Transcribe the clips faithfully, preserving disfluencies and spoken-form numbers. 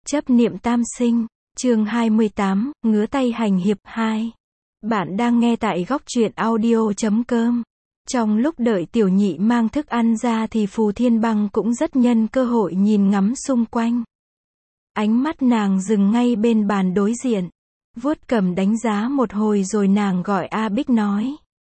Chấp niệm tam sinh, chương hai mươi tám, ngứa tay hành hiệp hai. Bạn đang nghe tại góc truyện audio chấm com. Trong lúc đợi tiểu nhị mang thức ăn ra thì Phù Thiên Băng cũng rất nhân cơ hội nhìn ngắm xung quanh. Ánh mắt nàng dừng ngay bên bàn đối diện. Vuốt cầm đánh giá một hồi rồi nàng gọi A Bích nói.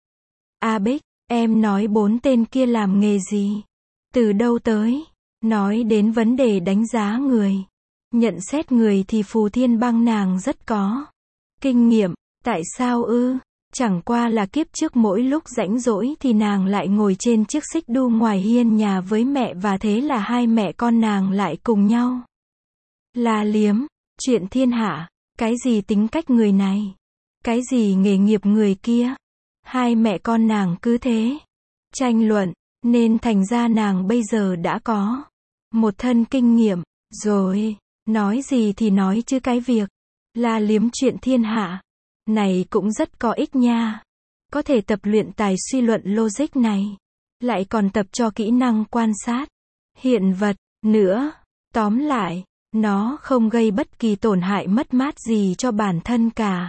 A Bích, em nói bốn tên kia làm nghề gì? Từ đâu tới? Nói đến vấn đề đánh giá người. Nhận xét người thì Phù Thiên Băng nàng rất có kinh nghiệm. Tại sao ư? Chẳng qua là kiếp trước mỗi lúc rảnh rỗi thì nàng lại ngồi trên chiếc xích đu ngoài hiên nhà với mẹ và thế là hai mẹ con nàng lại cùng nhau la liếm chuyện thiên hạ. Cái gì tính cách người này? Cái gì nghề nghiệp người kia? Hai mẹ con nàng cứ thế tranh luận, nên thành ra nàng bây giờ đã có một thân kinh nghiệm rồi. Nói gì thì nói chứ cái việc la liếm chuyện thiên hạ này cũng rất có ích nha. Có thể tập luyện tài suy luận logic này, lại còn tập cho kỹ năng quan sát hiện vật nữa. Tóm lại, nó không gây bất kỳ tổn hại mất mát gì cho bản thân cả.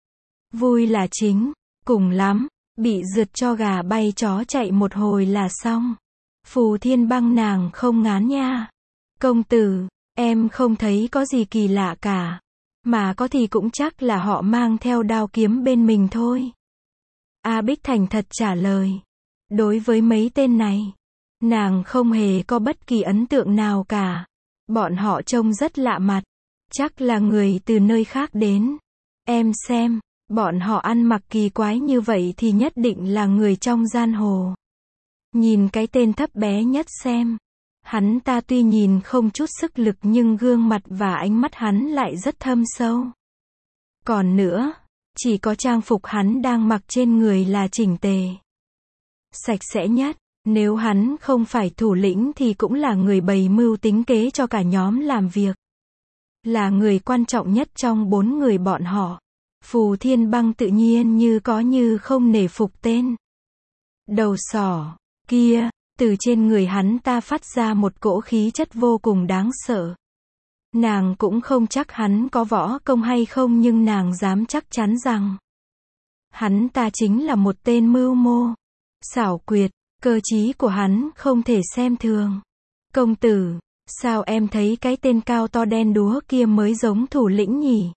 Vui là chính, cùng lắm, bị rượt cho gà bay chó chạy một hồi là xong. Phù Thiên Băng nàng không ngán nha. Công tử, em không thấy có gì kỳ lạ cả. Mà có thì cũng chắc là họ mang theo đao kiếm bên mình thôi. A Bích thành thật trả lời. Đối với mấy tên này, nàng không hề có bất kỳ ấn tượng nào cả. Bọn họ trông rất lạ mặt. Chắc là người từ nơi khác đến. Em xem, bọn họ ăn mặc kỳ quái như vậy thì nhất định là người trong giang hồ. Nhìn cái tên thấp bé nhất xem. Hắn ta tuy nhìn không chút sức lực nhưng gương mặt và ánh mắt hắn lại rất thâm sâu. Còn nữa, chỉ có trang phục hắn đang mặc trên người là chỉnh tề, sạch sẽ nhất. Nếu hắn không phải thủ lĩnh thì cũng là người bày mưu tính kế cho cả nhóm làm việc. Là người quan trọng nhất trong bốn người bọn họ. Phù Thiên Băng tự nhiên như có như không nể phục tên đầu sỏ kia. Từ trên người hắn ta phát ra một cỗ khí chất vô cùng đáng sợ. Nàng cũng không chắc hắn có võ công hay không nhưng nàng dám chắc chắn rằng hắn ta chính là một tên mưu mô, xảo quyệt. Cơ trí của hắn không thể xem thường. Công tử, sao em thấy cái tên cao to đen đúa kia mới giống thủ lĩnh nhỉ?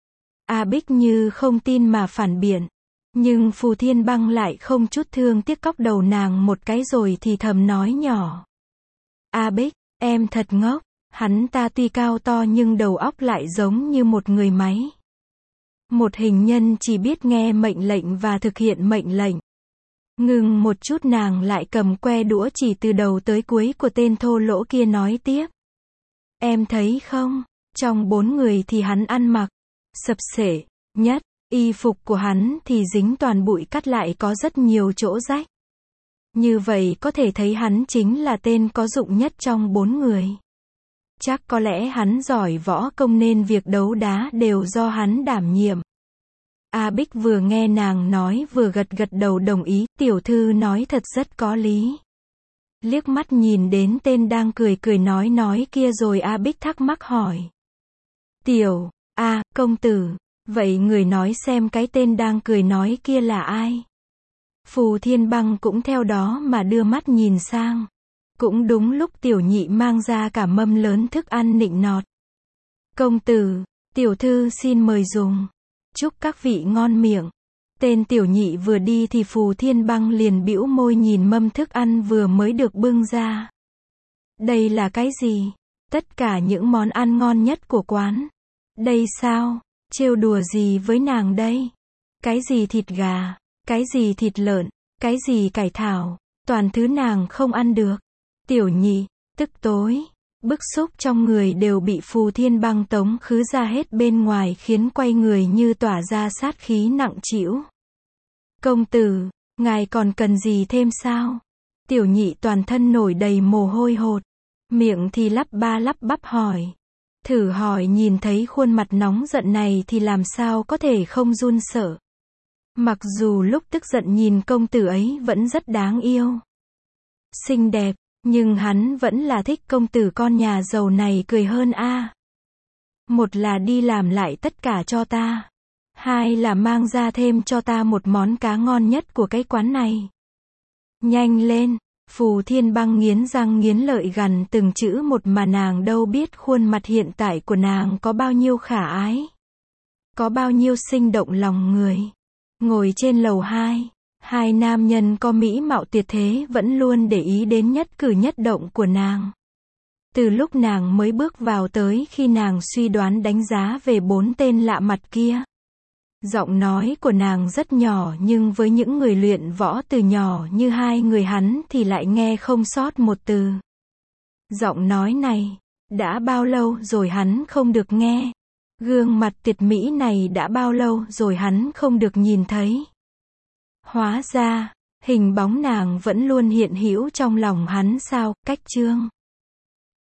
A Bích như không tin mà phản biện. Nhưng Phù Thiên Băng lại không chút thương tiếc cóc đầu nàng một cái rồi thì thầm nói nhỏ. A Bích, em thật ngốc. Hắn ta tuy cao to nhưng đầu óc lại giống như một người máy. Một hình nhân chỉ biết nghe mệnh lệnh và thực hiện mệnh lệnh. Ngừng một chút nàng lại cầm que đũa chỉ từ đầu tới cuối của tên thô lỗ kia nói tiếp. Em thấy không, trong bốn người thì hắn ăn mặc xập xệ nhất. Y phục của hắn thì dính toàn bụi cắt lại có rất nhiều chỗ rách. Như vậy có thể thấy hắn chính là tên có dụng nhất trong bốn người. Chắc có lẽ hắn giỏi võ công nên việc đấu đá đều do hắn đảm nhiệm. A Bích vừa nghe nàng nói vừa gật gật đầu đồng ý. Tiểu thư nói thật rất có lý. Liếc mắt nhìn đến tên đang cười cười nói nói kia rồi A Bích thắc mắc hỏi. Tiểu, A, công tử. Vậy người nói xem cái tên đang cười nói kia là ai? Phù Thiên Băng cũng theo đó mà đưa mắt nhìn sang. Cũng đúng lúc tiểu nhị mang ra cả mâm lớn thức ăn nịnh nọt. Công tử, tiểu thư xin mời dùng. Chúc các vị ngon miệng. Tên tiểu nhị vừa đi thì Phù Thiên Băng liền bĩu môi nhìn mâm thức ăn vừa mới được bưng ra. Đây là cái gì? Tất cả những món ăn ngon nhất của quán. Đây sao? Trêu đùa gì với nàng đây? Cái gì thịt gà, cái gì thịt lợn, cái gì cải thảo, toàn thứ nàng không ăn được. Tiểu nhị, tức tối, bức xúc trong người đều bị Phù Thiên Băng tống khứ ra hết bên ngoài khiến quay người như tỏa ra sát khí nặng trĩu. Công tử, ngài còn cần gì thêm sao? Tiểu nhị toàn thân nổi đầy mồ hôi hột, miệng thì lắp ba lắp bắp hỏi. Thử hỏi nhìn thấy khuôn mặt nóng giận này thì làm sao có thể không run sợ. Mặc dù lúc tức giận nhìn công tử ấy vẫn rất đáng yêu, xinh đẹp, nhưng hắn vẫn là thích công tử con nhà giàu này cười hơn a. Một là đi làm lại tất cả cho ta. Hai là mang ra thêm cho ta một món cá ngon nhất của cái quán này. Nhanh lên. Phù Thiên Băng nghiến răng nghiến lợi gằn từng chữ một mà nàng đâu biết khuôn mặt hiện tại của nàng có bao nhiêu khả ái. Có bao nhiêu sinh động lòng người. Ngồi trên lầu hai, hai nam nhân có mỹ mạo tuyệt thế vẫn luôn để ý đến nhất cử nhất động của nàng. Từ lúc nàng mới bước vào tới khi nàng suy đoán đánh giá về bốn tên lạ mặt kia. Giọng nói của nàng rất nhỏ nhưng với những người luyện võ từ nhỏ như hai người hắn thì lại nghe không sót một từ. Giọng nói này, đã bao lâu rồi hắn không được nghe. Gương mặt tuyệt mỹ này đã bao lâu rồi hắn không được nhìn thấy. Hóa ra, hình bóng nàng vẫn luôn hiện hữu trong lòng hắn sao, Cách Chương.